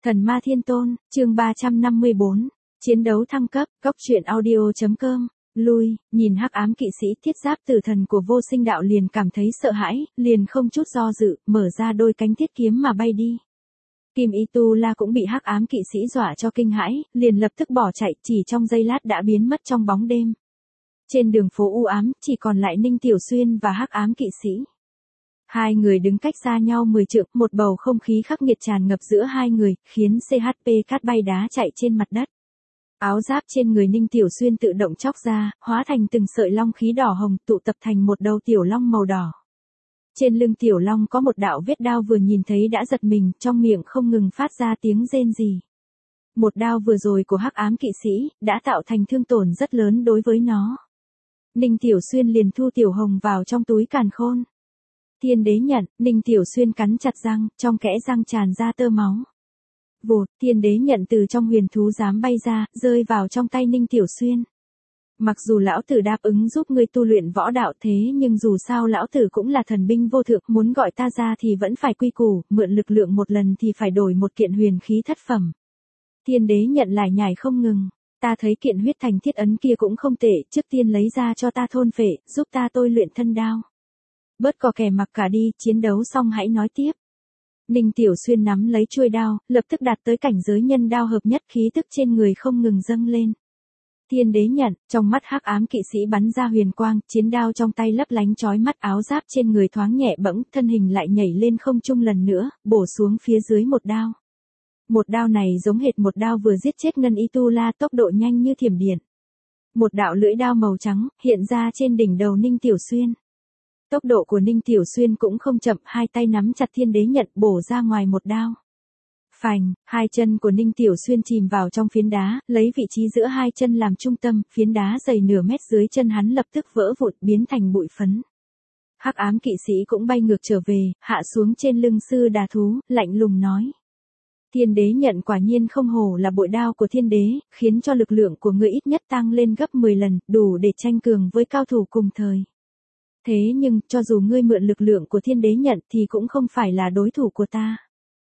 Thần Ma Thiên Tôn, chương 354, chiến đấu thăng cấp, góc truyện audio.com, lui, nhìn hắc ám kỵ sĩ thiết giáp tử thần của vô sinh đạo liền cảm thấy sợ hãi, liền không chút do dự, mở ra đôi cánh thiết kiếm mà bay đi. Kim Y Tu La cũng bị hắc ám kỵ sĩ dọa cho kinh hãi, liền lập tức bỏ chạy, chỉ trong giây lát đã biến mất trong bóng đêm. Trên đường phố u ám, chỉ còn lại Ninh Tiểu Xuyên và hắc ám kỵ sĩ. Hai người đứng cách xa nhau 10 trượng, một bầu không khí khắc nghiệt tràn ngập giữa hai người, khiến CHP cát bay đá chạy trên mặt đất. Áo giáp trên người Ninh Tiểu Xuyên tự động chóc ra, hóa thành từng sợi long khí đỏ hồng, tụ tập thành một đầu tiểu long màu đỏ. Trên lưng tiểu long có một đạo vết đao vừa nhìn thấy đã giật mình, trong miệng không ngừng phát ra tiếng rên rỉ. Một đao vừa rồi của hắc ám kỵ sĩ, đã tạo thành thương tổn rất lớn đối với nó. Ninh Tiểu Xuyên liền thu tiểu hồng vào trong túi càn khôn. Thiên đế nhận, Ninh Tiểu Xuyên cắn chặt răng, trong kẽ răng tràn ra tơ máu. Vụt, thiên đế nhận từ trong huyền thú giám bay ra, rơi vào trong tay Ninh Tiểu Xuyên. Mặc dù lão tử đáp ứng giúp ngươi tu luyện võ đạo thế nhưng dù sao lão tử cũng là thần binh vô thượng, muốn gọi ta ra thì vẫn phải quy củ, mượn lực lượng một lần thì phải đổi một kiện huyền khí thất phẩm. Thiên đế nhận lại nhảy không ngừng. Ta thấy kiện huyết thành thiết ấn kia cũng không tệ, trước tiên lấy ra cho ta thôn phệ, giúp ta tôi luyện thân đao. Bớt cò kè mặc cả đi, chiến đấu xong hãy nói tiếp. Ninh Tiểu Xuyên nắm lấy chuôi đao, lập tức đạt tới cảnh giới nhân đao hợp nhất, khí tức trên người không ngừng dâng lên. Thiên đế nhận, trong mắt hắc ám kỵ sĩ bắn ra huyền quang, chiến đao trong tay lấp lánh chói mắt, áo giáp trên người thoáng nhẹ bẫng, thân hình lại nhảy lên không trung lần nữa, bổ xuống phía dưới một đao. Một đao này giống hệt một đao vừa giết chết Ngân Y Tu La, tốc độ nhanh như thiểm điện. Một đạo lưỡi đao màu trắng hiện ra trên đỉnh đầu Ninh Tiểu Xuyên. Tốc độ của Ninh Tiểu Xuyên cũng không chậm, hai tay nắm chặt thiên đế nhận bổ ra ngoài một đao. Phành, hai chân của Ninh Tiểu Xuyên chìm vào trong phiến đá, lấy vị trí giữa hai chân làm trung tâm, phiến đá dày nửa mét dưới chân hắn lập tức vỡ vụn biến thành bụi phấn. Hắc ám kỵ sĩ cũng bay ngược trở về, hạ xuống trên lưng sư đà thú, lạnh lùng nói. Thiên đế nhận quả nhiên không hổ là bội đao của thiên đế, khiến cho lực lượng của ngươi ít nhất tăng lên gấp 10 lần, đủ để tranh cường với cao thủ cùng thời. Thế nhưng, cho dù ngươi mượn lực lượng của thiên đế nhận thì cũng không phải là đối thủ của ta.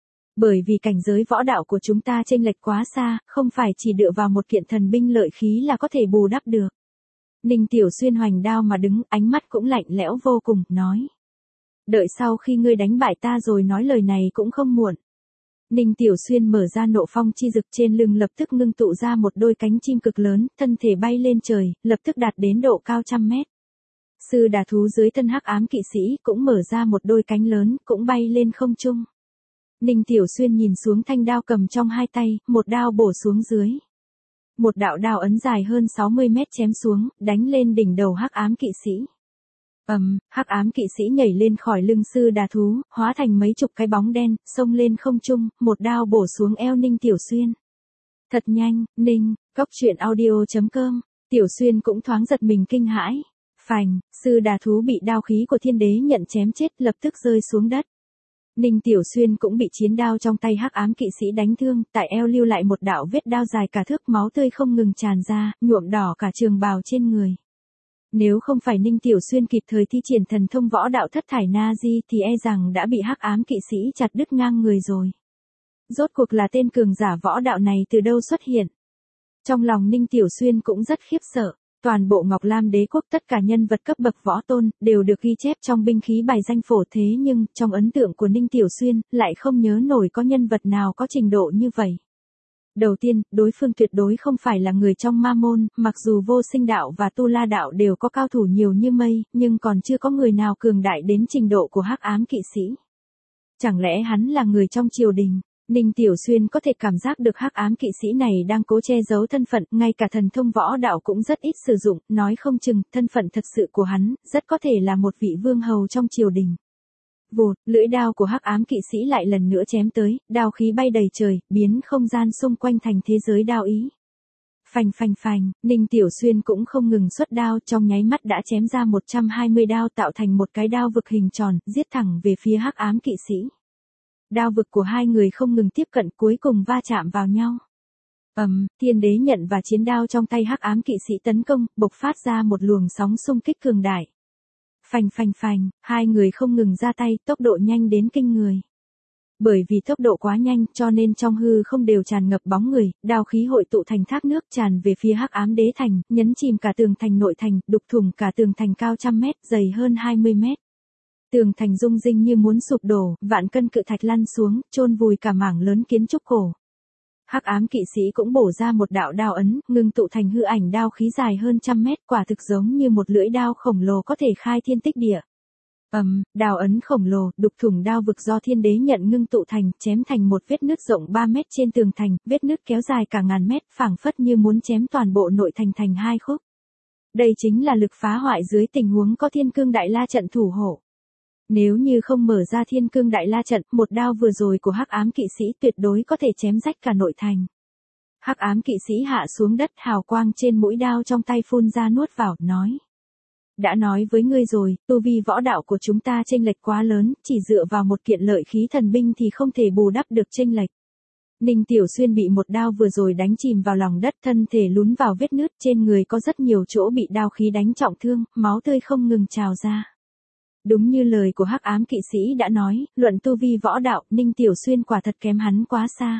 Bởi vì cảnh giới võ đạo của chúng ta chênh lệch quá xa, không phải chỉ dựa vào một kiện thần binh lợi khí là có thể bù đắp được. Ninh Tiểu Xuyên hoành đao mà đứng, ánh mắt cũng lạnh lẽo vô cùng, nói. Đợi sau khi ngươi đánh bại ta rồi nói lời này cũng không muộn. Ninh Tiểu Xuyên mở ra nộ phong chi dực, trên lưng lập tức ngưng tụ ra một đôi cánh chim cực lớn, thân thể bay lên trời, lập tức đạt đến độ cao 100 mét. Sư đà thú dưới thân hắc ám kỵ sĩ cũng mở ra một đôi cánh lớn, cũng bay lên không trung. Ninh Tiểu Xuyên nhìn xuống thanh đao cầm trong hai tay, một đao bổ xuống dưới. Một đạo đao ấn dài hơn 60 mét chém xuống, đánh lên đỉnh đầu hắc ám kỵ sĩ. Hắc ám kỵ sĩ nhảy lên khỏi lưng sư đà thú, hóa thành mấy chục cái bóng đen, xông lên không trung, một đao bổ xuống eo Ninh Tiểu Xuyên. Thật nhanh, Ninh, góc truyện audio.com, Tiểu Xuyên cũng thoáng giật mình kinh hãi. Phành, sư đà thú bị đao khí của thiên đế nhận chém chết, lập tức rơi xuống đất. Ninh Tiểu Xuyên cũng bị chiến đao trong tay hắc ám kỵ sĩ đánh thương, tại eo lưu lại một đạo vết đao dài cả thước, máu tươi không ngừng tràn ra, nhuộm đỏ cả trường bào trên người. Nếu không phải Ninh Tiểu Xuyên kịp thời thi triển thần thông võ đạo thất thải na di thì e rằng đã bị hắc ám kỵ sĩ chặt đứt ngang người rồi. Rốt cuộc là tên cường giả võ đạo này từ đâu xuất hiện? Trong lòng Ninh Tiểu Xuyên cũng rất khiếp sợ. Toàn bộ Ngọc Lam đế quốc tất cả nhân vật cấp bậc võ tôn đều được ghi chép trong binh khí bài danh phổ, thế nhưng trong ấn tượng của Ninh Tiểu Xuyên lại không nhớ nổi có nhân vật nào có trình độ như vậy. Đầu tiên, đối phương tuyệt đối không phải là người trong ma môn, mặc dù vô sinh đạo và tu la đạo đều có cao thủ nhiều như mây, nhưng còn chưa có người nào cường đại đến trình độ của hắc ám kỵ sĩ. Chẳng lẽ hắn là người trong triều đình? Ninh Tiểu Xuyên có thể cảm giác được hắc ám kỵ sĩ này đang cố che giấu thân phận, ngay cả thần thông võ đạo cũng rất ít sử dụng, nói không chừng, thân phận thật sự của hắn, rất có thể là một vị vương hầu trong triều đình. Vụt, lưỡi đao của hắc ám kỵ sĩ lại lần nữa chém tới, đao khí bay đầy trời, biến không gian xung quanh thành thế giới đao ý. Phành phành phành, Ninh Tiểu Xuyên cũng không ngừng xuất đao, trong nháy mắt đã chém ra 120 đao tạo thành một cái đao vực hình tròn, giết thẳng về phía hắc ám kỵ sĩ. Đao vực của hai người không ngừng tiếp cận, cuối cùng va chạm vào nhau. Thiên đế nhận và chiến đao trong tay hắc ám kỵ sĩ tấn công, bộc phát ra một luồng sóng xung kích cường đại. Phành phành phành, hai người không ngừng ra tay, tốc độ nhanh đến kinh người. Bởi vì tốc độ quá nhanh cho nên trong hư không đều tràn ngập bóng người, đao khí hội tụ thành thác nước tràn về phía Hắc Ám Đế Thành, nhấn chìm cả tường thành nội thành, đục thủng cả tường thành cao trăm mét, dày hơn 20 mét. Tường thành rung rinh như muốn sụp đổ, vạn cân cự thạch lăn xuống, chôn vùi cả mảng lớn kiến trúc cổ. Hắc ám kỵ sĩ cũng bổ ra một đạo đao ấn, ngưng tụ thành hư ảnh đao khí dài hơn trăm mét, quả thực giống như một lưỡi đao khổng lồ có thể khai thiên tích địa. Đao ấn khổng lồ, đục thủng đao vực do thiên đế nhận ngưng tụ thành, chém thành một vết nứt rộng 3 mét trên tường thành, vết nứt kéo dài cả ngàn mét, phảng phất như muốn chém toàn bộ nội thành thành hai khúc. Đây chính là lực phá hoại dưới tình huống có Thiên Cương Đại La trận thủ hộ. Nếu như không mở ra Thiên Cương Đại La trận, một đao vừa rồi của Hắc Ám kỵ sĩ tuyệt đối có thể chém rách cả nội thành. Hắc Ám kỵ sĩ hạ xuống đất, hào quang trên mũi đao trong tay phun ra nuốt vào, nói: đã nói với ngươi rồi, tu vi võ đạo của chúng ta chênh lệch quá lớn, chỉ dựa vào một kiện lợi khí thần binh thì không thể bù đắp được chênh lệch. Ninh Tiểu Xuyên bị một đao vừa rồi đánh chìm vào lòng đất, thân thể lún vào vết nứt, trên người có rất nhiều chỗ bị đao khí đánh trọng thương, máu tươi không ngừng trào ra. Đúng như lời của Hắc Ám kỵ sĩ đã nói, luận tu vi võ đạo, Ninh Tiểu Xuyên quả thật kém hắn quá xa.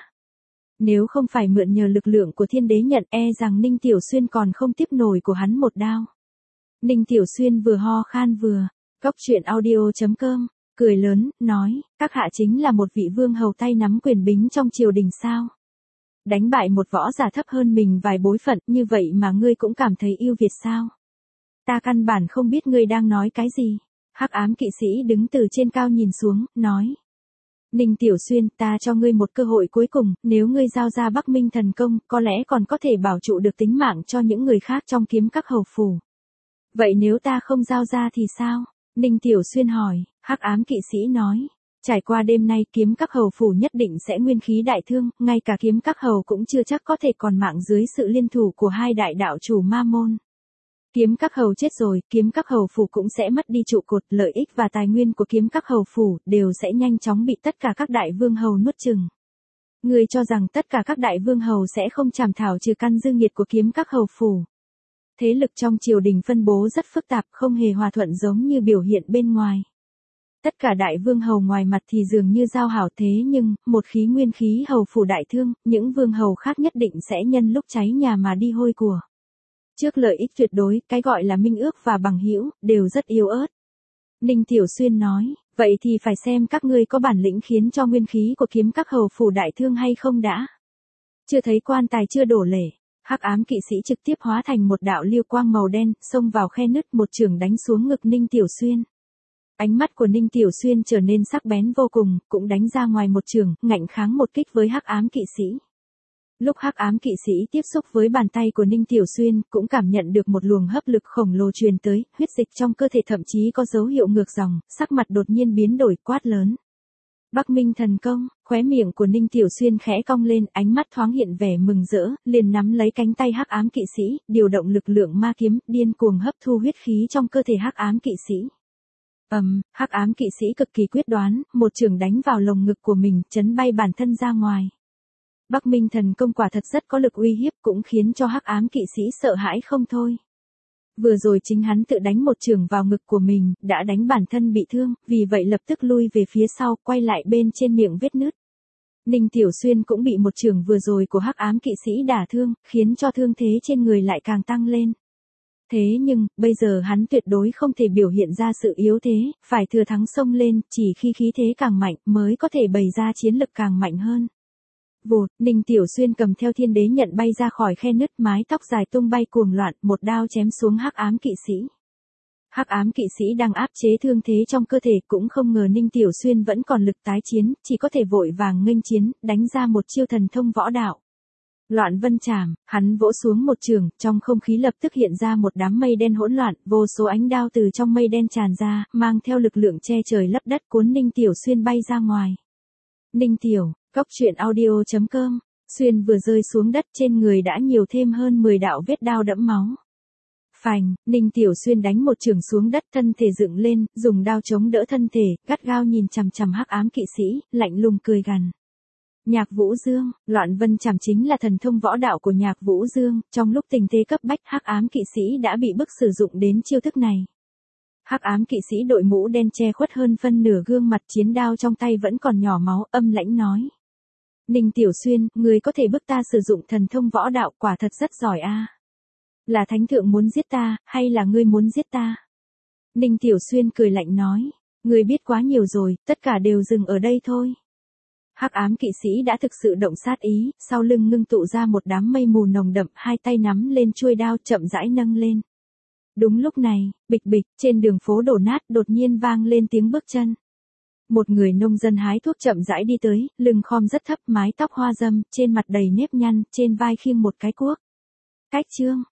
Nếu không phải mượn nhờ lực lượng của Thiên Đế nhận, e rằng Ninh Tiểu Xuyên còn không tiếp nổi của hắn một đao. Ninh Tiểu Xuyên vừa ho khan vừa, Cốc Truyện Audio.com, cười lớn, nói: các hạ chính là một vị vương hầu tay nắm quyền bính trong triều đình sao? Đánh bại một võ giả thấp hơn mình vài bối phận, như vậy mà ngươi cũng cảm thấy ưu việt sao? Ta căn bản không biết ngươi đang nói cái gì. Hắc Ám kỵ sĩ đứng từ trên cao nhìn xuống, nói: Ninh Tiểu Xuyên, ta cho ngươi một cơ hội cuối cùng, nếu ngươi giao ra Bắc Minh thần công, có lẽ còn có thể bảo trụ được tính mạng cho những người khác trong kiếm các hầu phủ. Vậy nếu ta không giao ra thì sao? Ninh Tiểu Xuyên hỏi. Hắc Ám kỵ sĩ nói: trải qua đêm nay, kiếm các hầu phủ nhất định sẽ nguyên khí đại thương, ngay cả kiếm các hầu cũng chưa chắc có thể còn mạng dưới sự liên thủ của hai đại đạo chủ ma môn. Kiếm các hầu chết rồi, kiếm các hầu phủ cũng sẽ mất đi trụ cột, lợi ích và tài nguyên của kiếm các hầu phủ đều sẽ nhanh chóng bị tất cả các đại vương hầu nuốt chửng. Ngươi cho rằng tất cả các đại vương hầu sẽ không chảm thảo trừ căn dư nghiệt của kiếm các hầu phủ. Thế lực trong triều đình phân bố rất phức tạp, không hề hòa thuận giống như biểu hiện bên ngoài. Tất cả đại vương hầu ngoài mặt thì dường như giao hảo, thế nhưng, một khi nguyên khí hầu phủ đại thương, những vương hầu khác nhất định sẽ nhân lúc cháy nhà mà đi hôi của. Trước lợi ích tuyệt đối, cái gọi là minh ước và bằng hữu đều rất yếu ớt. Ninh Tiểu Xuyên nói: vậy thì phải xem các ngươi có bản lĩnh khiến cho nguyên khí của kiếm các hầu phủ đại thương hay không đã. Chưa thấy quan tài chưa đổ lễ. Hắc Ám kỵ sĩ trực tiếp hóa thành một đạo lưu quang màu đen, xông vào khe nứt, một chưởng đánh xuống ngực Ninh Tiểu Xuyên. Ánh mắt của Ninh Tiểu Xuyên trở nên sắc bén vô cùng, cũng đánh ra ngoài một chưởng, ngạnh kháng một kích với Hắc Ám kỵ sĩ. Lúc Hắc Ám kỵ sĩ tiếp xúc với bàn tay của Ninh Tiểu Xuyên, cũng cảm nhận được một luồng hấp lực khổng lồ truyền tới, huyết dịch trong cơ thể thậm chí có dấu hiệu ngược dòng, sắc mặt đột nhiên biến đổi, quát lớn: Bắc Minh thần công. Khóe miệng của Ninh Tiểu Xuyên khẽ cong lên, ánh mắt thoáng hiện vẻ mừng rỡ, liền nắm lấy cánh tay Hắc Ám kỵ sĩ, điều động lực lượng ma kiếm, điên cuồng hấp thu huyết khí trong cơ thể Hắc Ám kỵ sĩ. Hắc Ám kỵ sĩ cực kỳ quyết đoán, một chưởng đánh vào lồng ngực của mình, chấn bay bản thân ra ngoài. Bắc Minh thần công quả thật rất có lực uy hiếp, cũng khiến cho Hắc Ám kỵ sĩ sợ hãi không thôi. Vừa rồi chính hắn tự đánh một chưởng vào ngực của mình, đã đánh bản thân bị thương, vì vậy lập tức lui về phía sau, quay lại bên trên miệng vết nứt. Ninh Tiểu Xuyên cũng bị một chưởng vừa rồi của Hắc Ám kỵ sĩ đả thương, khiến cho thương thế trên người lại càng tăng lên. Thế nhưng, bây giờ hắn tuyệt đối không thể biểu hiện ra sự yếu thế, phải thừa thắng xông lên, chỉ khi khí thế càng mạnh mới có thể bày ra chiến lực càng mạnh hơn. Vụt, Ninh Tiểu Xuyên cầm theo thiên đế nhận bay ra khỏi khe nứt, mái tóc dài tung bay cuồng loạn, một đao chém xuống Hắc Ám kỵ sĩ. Hắc Ám kỵ sĩ đang áp chế thương thế trong cơ thể, cũng không ngờ Ninh Tiểu Xuyên vẫn còn lực tái chiến, chỉ có thể vội vàng nghênh chiến, đánh ra một chiêu thần thông võ đạo. Loạn vân trảm, hắn vỗ xuống một chưởng, trong không khí lập tức hiện ra một đám mây đen hỗn loạn, vô số ánh đao từ trong mây đen tràn ra, mang theo lực lượng che trời lấp đất cuốn Ninh Tiểu Xuyên bay ra ngoài. Ninh Tiểu, Cốc Truyện Audio.com, Xuyên vừa rơi xuống đất, trên người đã nhiều thêm hơn 10 đạo vết đao đẫm máu. Phành, Ninh Tiểu Xuyên đánh một chưởng xuống đất, thân thể dựng lên, dùng đao chống đỡ thân thể, gắt gao nhìn chằm chằm Hắc Ám kỵ sĩ, lạnh lùng cười gằn. Nhạc Vũ Dương, Loạn Vân Trảm chính là thần thông võ đạo của Nhạc Vũ Dương, trong lúc tình thế cấp bách, Hắc Ám kỵ sĩ đã bị bức sử dụng đến chiêu thức này. Hắc ám kỵ sĩ đội mũ đen che khuất hơn phân nửa gương mặt, chiến đao trong tay vẫn còn nhỏ máu, âm lãnh nói. Ninh Tiểu Xuyên, người có thể bức ta sử dụng thần thông võ đạo, quả thật rất giỏi a. Là thánh thượng muốn giết ta, hay là ngươi muốn giết ta? Ninh Tiểu Xuyên cười lạnh nói. Ngươi biết quá nhiều rồi, tất cả đều dừng ở đây thôi. Hắc ám kỵ sĩ đã thực sự động sát ý, sau lưng ngưng tụ ra một đám mây mù nồng đậm, hai tay nắm lên chuôi đao chậm rãi nâng lên. Đúng lúc này, bịch bịch, trên đường phố đổ nát đột nhiên vang lên tiếng bước chân. Một người nông dân hái thuốc chậm rãi đi tới, lưng khom rất thấp, mái tóc hoa râm, trên mặt đầy nếp nhăn, trên vai khiêng một cái cuốc. Cách chương.